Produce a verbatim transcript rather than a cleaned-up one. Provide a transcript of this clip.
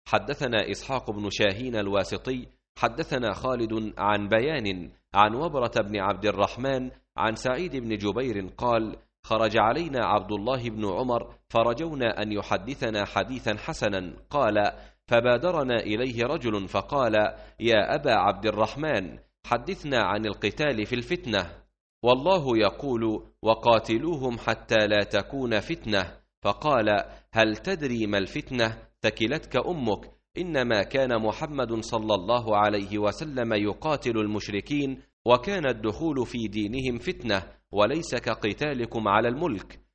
حدثنا إسحاق بن شاهين الواسطي حدثنا خالد عن بيان عن وبرة بن عبد الرحمن عن سعيد بن جبير قال: خرج علينا عبد الله بن عمر فرجونا أن يحدثنا حديثا حسنا. قال: فبادرنا إليه رجل فقال: يا أبا عبد الرحمن، حدثنا عن القتال في الفتنة، والله يقول: وقاتلوهم حتى لا تكون فتنة. فقال: هل تدري ما الفتنة؟ ثكلتك أمك، إنما كان محمد صلى الله عليه وسلم يقاتل المشركين، وكان الدخول في دينهم فتنة، وليس كقتالكم على الملك.